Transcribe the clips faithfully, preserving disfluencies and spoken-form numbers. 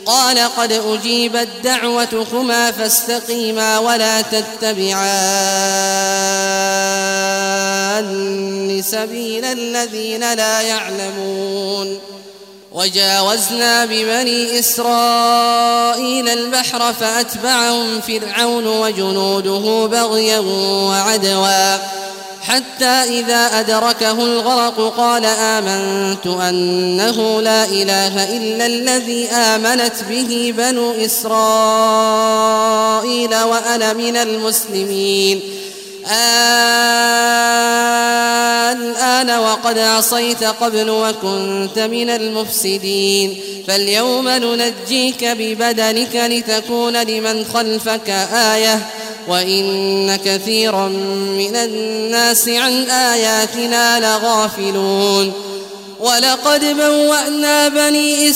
قال قد أجيبت دعوتكما فاستقيما ولا تتبعان سبيل الذين لا يعلمون وجاوزنا ببني إسرائيل البحر فأتبعهم فرعون وجنوده بغيا وعدوا حتى إذا أدركه الغرق قال آمنت أنه لا إله إلا الذي آمنت به بنو إسرائيل وأنا من المسلمين الآن وقد عصيت قبل وكنت من المفسدين فاليوم ننجيك ببدنك لتكون لمن خلفك آية وإن كثيرا من الناس عن آياتنا لغافلون ولقد بوأنا بني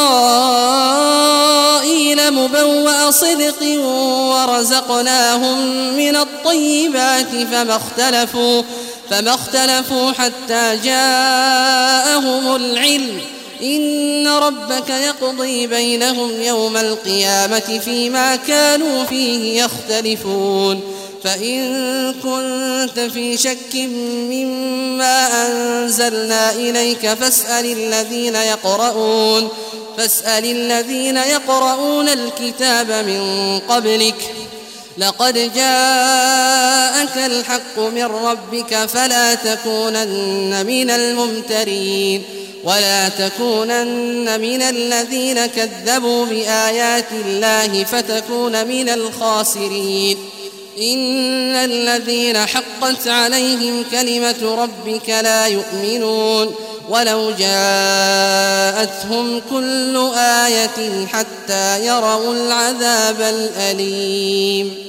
إسرائيل مبوأ صدق ورزقناهم من الطيبات فما اختلفوا, فما اختلفوا حتى جاءهم العلم إن ربك يقضي بينهم يوم القيامة فيما كانوا فيه يختلفون فإن كنت في شك مما أنزلنا إليك فاسأل الذين يقرؤون فاسأل الذين يقرؤون الكتاب من قبلك لقد جاءك الحق من ربك فلا تكونن من الممترين ولا تكونن من الذين كذبوا بآيات الله فتكون من الخاسرين إن الذين حقت عليهم كلمة ربك لا يؤمنون ولو جاءتهم كل آية حتى يروا العذاب الأليم